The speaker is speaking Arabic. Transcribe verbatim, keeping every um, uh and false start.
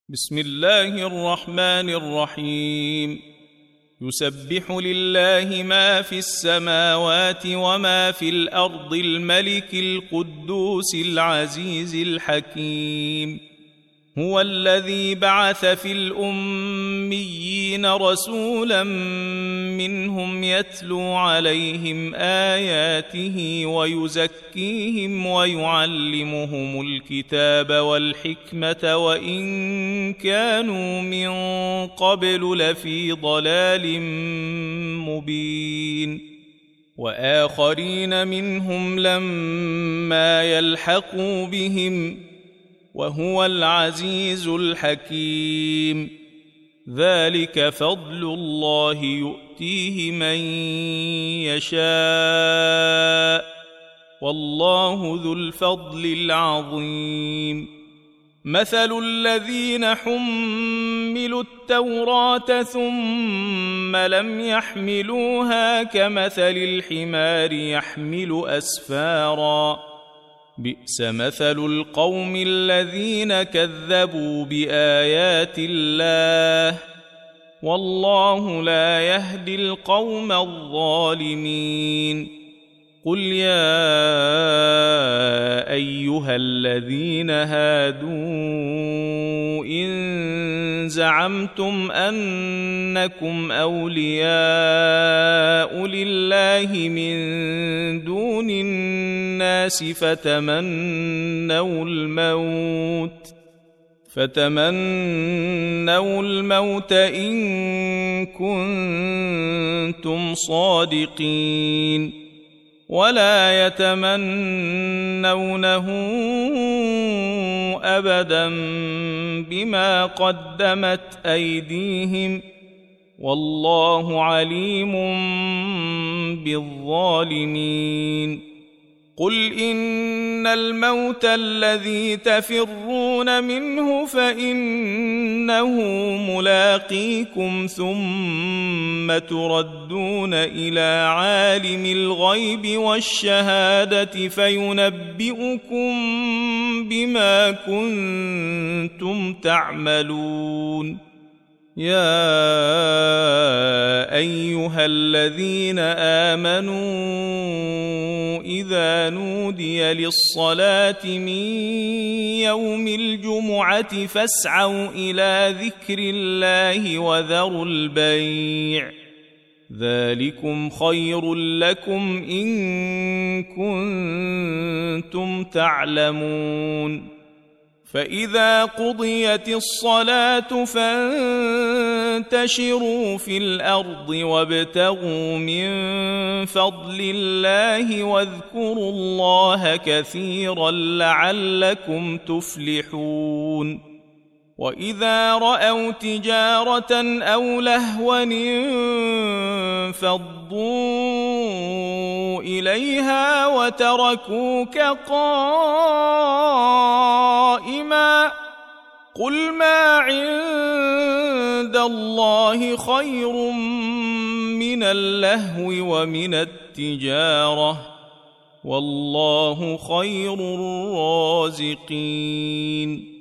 بسم الله الرحمن الرحيم. يسبح لله ما في السماوات وما في الأرض الملك القدوس العزيز الحكيم. هو الذي بعث في الأميين رسولا منهم يتلو عليهم آياته ويزكيهم ويعلمهم الكتاب والحكمة وإن كانوا من قبل لفي ضلال مبين. وآخرين منهم لما يلحقوا بهم وهو العزيز الحكيم. ذلك فضل الله يؤتيه من يشاء والله ذو الفضل العظيم. مثل الذين حملوا التوراة ثم لم يحملوها كمثل الحمار يحمل أسفاراً بئس مثل القوم الذين كذبوا بآيات الله والله لا يهدي القوم الظالمين. قل يا أيها الذين هادوا إن زعمتم أنكم أولياء لله من دون الناس فتمنوا الموت فتمنوا الموت إن كنتم صادقين ولا يتمنونه أبدا بما قدمت أيديهم والله عليم بالظالمين. قل إن الموت الذي تفرون منه فإنه ملاقيكم ثم تردون إلى عالم الغيب والشهادة فينبئكم بما كنتم تعملون. يا أيها الذين آمنوا إذا نودي للصلاة من يوم الجمعة فاسعوا إلى ذكر الله وذروا البيع ذلكم خير لكم إن كنتم تعلمون. فإذا قضيت الصلاة فانتشروا في الأرض وابتغوا من فضل الله واذكروا الله كثيرا لعلكم تفلحون. وإذا رأوا تجارة أو لهوا انفضوا إليها وتركوك قائما قل ما عند الله خير من اللهو ومن التجارة والله خير الرازقين.